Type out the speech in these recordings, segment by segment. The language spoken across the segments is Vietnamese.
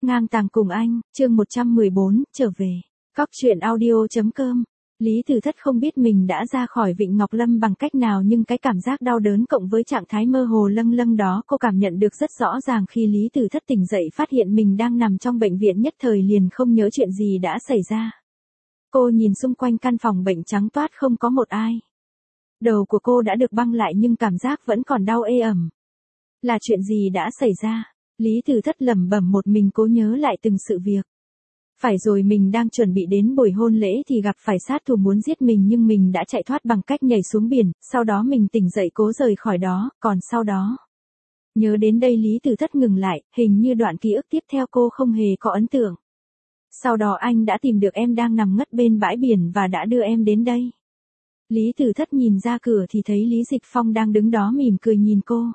Ngang tàng cùng anh, chương 114, trở về. Cóc truyện audio.com. Lý Tử Thất không biết mình đã ra khỏi Vịnh Ngọc Lâm bằng cách nào, nhưng cái cảm giác đau đớn cộng với trạng thái mơ hồ lâng lâng đó cô cảm nhận được rất rõ ràng. Khi Lý Tử Thất tỉnh dậy phát hiện mình đang nằm trong bệnh viện, nhất thời liền không nhớ chuyện gì đã xảy ra. Cô nhìn xung quanh căn phòng bệnh trắng toát không có một ai. Đầu của cô đã được băng lại nhưng cảm giác vẫn còn đau ê ẩm. Là chuyện gì đã xảy ra? Lý Tử Thất lẩm bẩm một mình, cố nhớ lại từng sự việc. Phải rồi, mình đang chuẩn bị đến buổi hôn lễ thì gặp phải sát thủ muốn giết mình, nhưng mình đã chạy thoát bằng cách nhảy xuống biển, sau đó mình tỉnh dậy cố rời khỏi đó, còn sau đó. Nhớ đến đây Lý Tử Thất ngừng lại, hình như đoạn ký ức tiếp theo cô không hề có ấn tượng. Sau đó anh đã tìm được em đang nằm ngất bên bãi biển và đã đưa em đến đây. Lý Tử Thất nhìn ra cửa thì thấy Lý Dịch Phong đang đứng đó mỉm cười nhìn cô.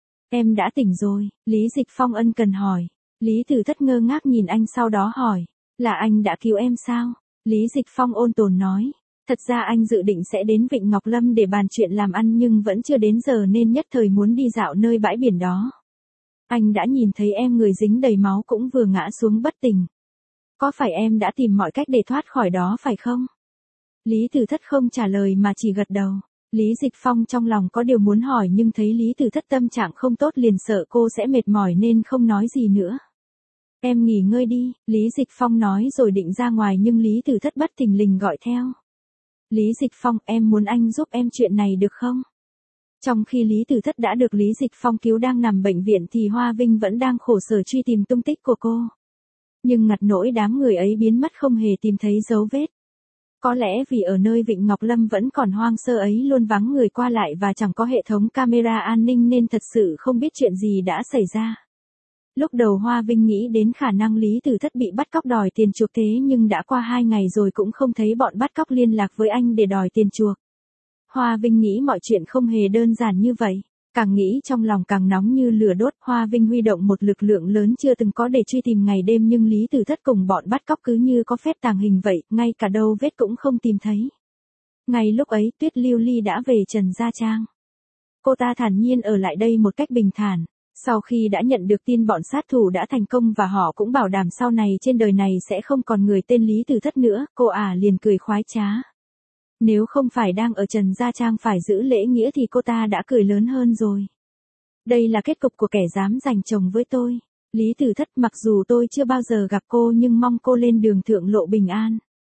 Em đã tỉnh rồi, Lý Dịch Phong ân cần hỏi. Lý Tử Thất ngơ ngác nhìn anh sau đó hỏi. Là anh đã cứu em sao? Lý Dịch Phong ôn tồn nói. Thật ra anh dự định sẽ đến Vịnh Ngọc Lâm để bàn chuyện làm ăn nhưng vẫn chưa đến giờ nên nhất thời muốn đi dạo nơi bãi biển đó. Anh đã nhìn thấy em người dính đầy máu cũng vừa ngã xuống bất tỉnh. Có phải em đã tìm mọi cách để thoát khỏi đó phải không? Lý Tử Thất không trả lời mà chỉ gật đầu. Lý Dịch Phong trong lòng có điều muốn hỏi nhưng thấy Lý Tử Thất tâm trạng không tốt liền sợ cô sẽ mệt mỏi nên không nói gì nữa. Em nghỉ ngơi đi, Lý Dịch Phong nói rồi định ra ngoài nhưng Lý Tử Thất bất thình lình gọi theo. Lý Dịch Phong, em muốn anh giúp em chuyện này được không? Trong khi Lý Tử Thất đã được Lý Dịch Phong cứu đang nằm bệnh viện thì Hoa Vinh vẫn đang khổ sở truy tìm tung tích của cô. Nhưng ngặt nỗi đám người ấy biến mất không hề tìm thấy dấu vết. Có lẽ vì ở nơi Vịnh Ngọc Lâm vẫn còn hoang sơ ấy luôn vắng người qua lại và chẳng có hệ thống camera an ninh nên thật sự không biết chuyện gì đã xảy ra. Lúc đầu Hoa Vinh nghĩ đến khả năng Lý Tử Thất bị bắt cóc đòi tiền chuộc, thế nhưng đã qua 2 ngày rồi cũng không thấy bọn bắt cóc liên lạc với anh để đòi tiền chuộc. Hoa Vinh nghĩ mọi chuyện không hề đơn giản như vậy. Càng nghĩ trong lòng càng nóng như lửa đốt. Hoa Vinh huy động một lực lượng lớn chưa từng có để truy tìm ngày đêm nhưng Lý Tử Thất cùng bọn bắt cóc cứ như có phép tàng hình vậy, ngay cả đâu vết cũng không tìm thấy. Ngay lúc ấy Tuyết Lưu Ly đã về Trần Gia Trang. Cô ta thản nhiên ở lại đây một cách bình thản. Sau khi đã nhận được tin bọn sát thủ đã thành công và họ cũng bảo đảm sau này trên đời này sẽ không còn người tên Lý Tử Thất nữa, cô liền cười khoái trá. Nếu không phải đang ở Trần Gia Trang phải giữ lễ nghĩa thì cô ta đã cười lớn hơn rồi. Đây là kết cục của kẻ dám giành chồng với tôi. Lý Tử Thất, mặc dù tôi chưa bao giờ gặp cô nhưng mong cô lên đường thượng lộ bình an.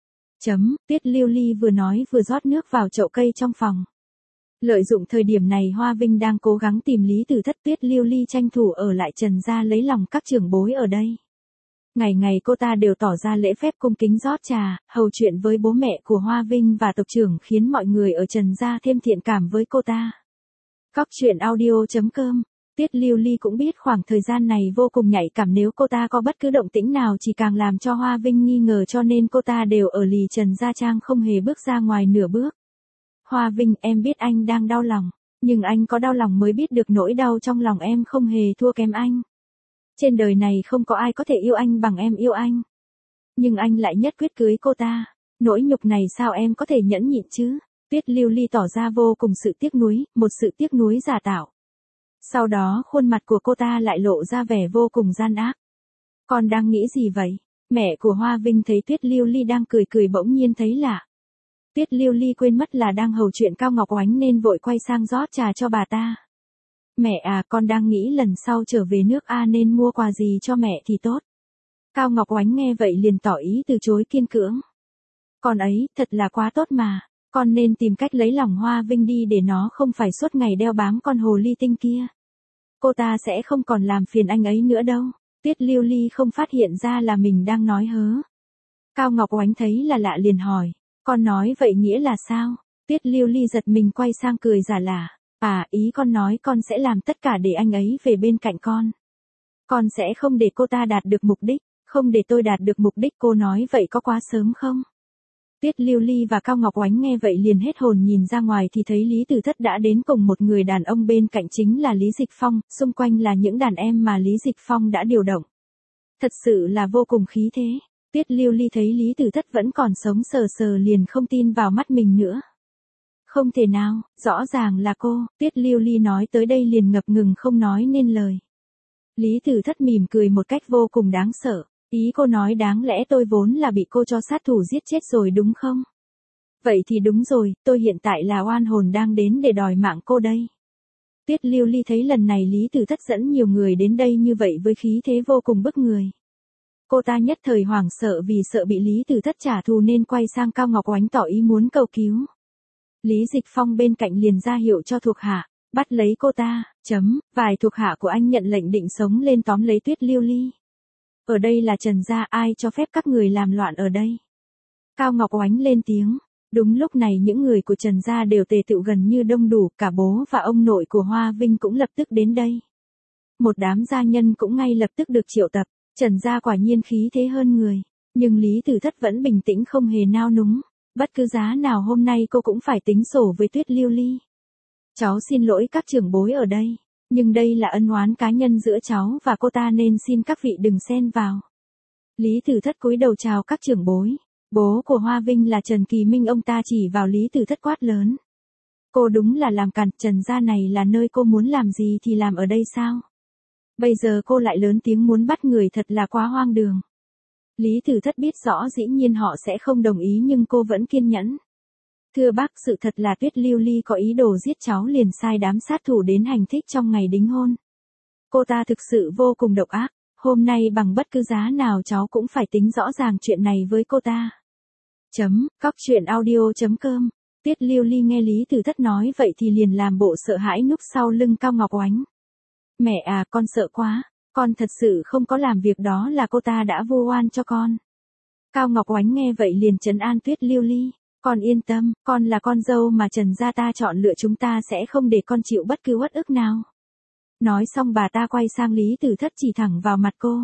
Tuyết Lưu Ly vừa nói vừa rót nước vào chậu cây trong phòng. Lợi dụng thời điểm này Hoa Vinh đang cố gắng tìm Lý Tử Thất, Tuyết Lưu Ly tranh thủ ở lại Trần Gia lấy lòng các trưởng bối ở đây. Ngày ngày cô ta đều tỏ ra lễ phép cung kính rót trà, hầu chuyện với bố mẹ của Hoa Vinh và tộc trưởng khiến mọi người ở Trần Gia thêm thiện cảm với cô ta. Cóc truyện audio.com. Tuyết Lưu Ly cũng biết khoảng thời gian này vô cùng nhạy cảm, nếu cô ta có bất cứ động tĩnh nào chỉ càng làm cho Hoa Vinh nghi ngờ, cho nên cô ta đều ở lì Trần Gia Trang không hề bước ra ngoài nửa bước. Hoa Vinh, em biết anh đang đau lòng, nhưng anh có đau lòng mới biết được nỗi đau trong lòng em không hề thua kém anh. Trên đời này không có ai có thể yêu anh bằng em yêu anh. Nhưng anh lại nhất quyết cưới cô ta. Nỗi nhục này sao em có thể nhẫn nhịn chứ? Tuyết Lưu Ly tỏ ra vô cùng sự tiếc nuối, một sự tiếc nuối giả tạo. Sau đó khuôn mặt của cô ta lại lộ ra vẻ vô cùng gian ác. Con đang nghĩ gì vậy? Mẹ của Hoa Vinh thấy Tuyết Lưu Ly đang cười cười bỗng nhiên thấy lạ. Tuyết Lưu Ly quên mất là đang hầu chuyện Cao Ngọc Oánh nên vội quay sang rót trà cho bà ta. Mẹ con đang nghĩ lần sau trở về nước nên mua quà gì cho mẹ thì tốt. Cao Ngọc Oánh nghe vậy liền tỏ ý từ chối kiên cưỡng. Con ấy, thật là quá tốt mà, con nên tìm cách lấy lòng Hoa Vinh đi để nó không phải suốt ngày đeo bám con hồ ly tinh kia. Cô ta sẽ không còn làm phiền anh ấy nữa đâu. Tuyết Lưu Ly không phát hiện ra là mình đang nói hớ. Cao Ngọc Oánh thấy là lạ liền hỏi. Con nói vậy nghĩa là sao? Tuyết Lưu Ly giật mình quay sang cười giả lả. Ý con nói con sẽ làm tất cả để anh ấy về bên cạnh con. Con sẽ không để cô ta đạt được mục đích, không để tôi đạt được mục đích. Cô nói vậy có quá sớm không? Tuyết Lưu Ly và Cao Ngọc Oánh nghe vậy liền hết hồn, nhìn ra ngoài thì thấy Lý Tử Thất đã đến cùng một người đàn ông bên cạnh chính là Lý Dịch Phong, xung quanh là những đàn em mà Lý Dịch Phong đã điều động. Thật sự là vô cùng khí thế. Tuyết Lưu Ly thấy Lý Tử Thất vẫn còn sống sờ sờ liền không tin vào mắt mình nữa. Không thể nào, rõ ràng là cô. Tuyết Lưu Ly nói tới đây liền ngập ngừng không nói nên lời. Lý Tử Thất mỉm cười một cách vô cùng đáng sợ. Ý cô nói đáng lẽ tôi vốn là bị cô cho sát thủ giết chết rồi đúng không? Vậy thì đúng rồi, tôi hiện tại là oan hồn đang đến để đòi mạng cô đây. Tuyết Lưu Ly thấy lần này Lý Tử Thất dẫn nhiều người đến đây như vậy với khí thế vô cùng bức người. Cô ta nhất thời hoảng sợ vì sợ bị Lý Tử Thất trả thù nên quay sang Cao Ngọc Oánh tỏ ý muốn cầu cứu. Lý Dịch Phong bên cạnh liền ra hiệu cho thuộc hạ, bắt lấy cô ta, vài thuộc hạ của anh nhận lệnh định sống lên tóm lấy Tuyết Lưu Ly. Ở đây là Trần gia, ai cho phép các người làm loạn ở đây? Cao Ngọc Oánh lên tiếng. Đúng lúc này những người của Trần gia đều tề tựu gần như đông đủ, cả bố và ông nội của Hoa Vinh cũng lập tức đến đây. Một đám gia nhân cũng ngay lập tức được triệu tập, Trần gia quả nhiên khí thế hơn người, nhưng Lý Tử Thất vẫn bình tĩnh không hề nao núng, bất cứ giá nào hôm nay cô cũng phải tính sổ với Tuyết Lưu Ly. Cháu xin lỗi các trưởng bối ở đây, nhưng đây là ân oán cá nhân giữa cháu và cô ta nên xin các vị đừng xen vào. Lý Tử Thất cúi đầu chào các trưởng bối. Bố của Hoa Vinh là Trần Kỳ Minh, ông ta chỉ vào Lý Tử Thất quát lớn. Cô đúng là làm càn, Trần gia này là nơi cô muốn làm gì thì làm ở đây sao? Bây giờ cô lại lớn tiếng muốn bắt người, thật là quá hoang đường. Lý Tử Thất biết rõ dĩ nhiên họ sẽ không đồng ý nhưng cô vẫn kiên nhẫn. Thưa bác, sự thật là Tuyết Lưu Ly có ý đồ giết cháu liền sai đám sát thủ đến hành thích trong ngày đính hôn. Cô ta thực sự vô cùng độc ác, hôm nay bằng bất cứ giá nào cháu cũng phải tính rõ ràng chuyện này với cô ta. Cóc truyện audio.com. Tuyết Lưu Ly nghe Lý Tử Thất nói vậy thì liền làm bộ sợ hãi núp sau lưng Cao Ngọc Oánh. Mẹ à, con sợ quá, con thật sự không có làm việc đó, là cô ta đã vu oan cho con. Cao Ngọc Oánh nghe vậy liền trấn an Tuyết Lưu Ly. Con yên tâm, con là con dâu mà Trần gia ta chọn lựa, chúng ta sẽ không để con chịu bất cứ uất ức nào. Nói xong bà ta quay sang Lý Tử Thất chỉ thẳng vào mặt cô.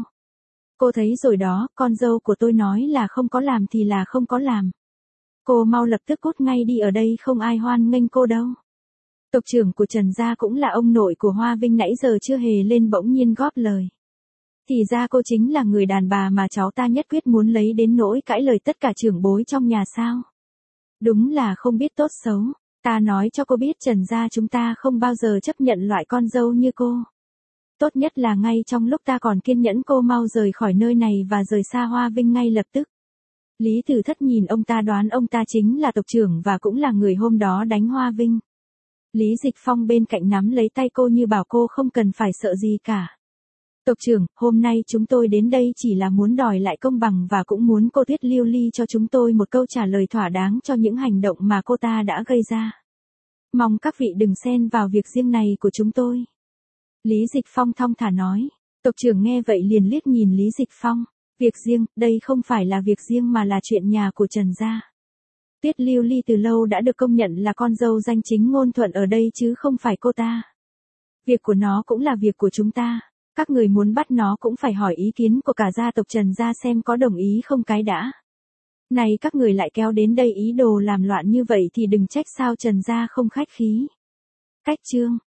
Cô thấy rồi đó, con dâu của tôi nói là không có làm thì là không có làm. Cô mau lập tức cút ngay đi, ở đây không ai hoan nghênh cô đâu. Tộc trưởng của Trần gia cũng là ông nội của Hoa Vinh nãy giờ chưa hề lên bỗng nhiên góp lời. Thì ra cô chính là người đàn bà mà cháu ta nhất quyết muốn lấy đến nỗi cãi lời tất cả trưởng bối trong nhà sao. Đúng là không biết tốt xấu. Ta nói cho cô biết, Trần gia chúng ta không bao giờ chấp nhận loại con dâu như cô. Tốt nhất là ngay trong lúc ta còn kiên nhẫn, cô mau rời khỏi nơi này và rời xa Hoa Vinh ngay lập tức. Lý Tử Thất nhìn ông ta, đoán ông ta chính là tộc trưởng và cũng là người hôm đó đánh Hoa Vinh. Lý Dịch Phong bên cạnh nắm lấy tay cô như bảo cô không cần phải sợ gì cả. Tộc trưởng, hôm nay chúng tôi đến đây chỉ là muốn đòi lại công bằng và cũng muốn cô Tuyết Lưu Ly cho chúng tôi một câu trả lời thỏa đáng cho những hành động mà cô ta đã gây ra. Mong các vị đừng xen vào việc riêng này của chúng tôi. Lý Dịch Phong thong thả nói. Tộc trưởng nghe vậy liền liếc nhìn Lý Dịch Phong. Việc riêng, đây không phải là việc riêng mà là chuyện nhà của Trần gia. Tuyết Lưu Ly từ lâu đã được công nhận là con dâu danh chính ngôn thuận ở đây chứ không phải cô ta. Việc của nó cũng là việc của chúng ta. Các người muốn bắt nó cũng phải hỏi ý kiến của cả gia tộc Trần gia xem có đồng ý không cái đã. Này các người lại kéo đến đây ý đồ làm loạn như vậy thì đừng trách sao Trần gia không khách khí. Cách chương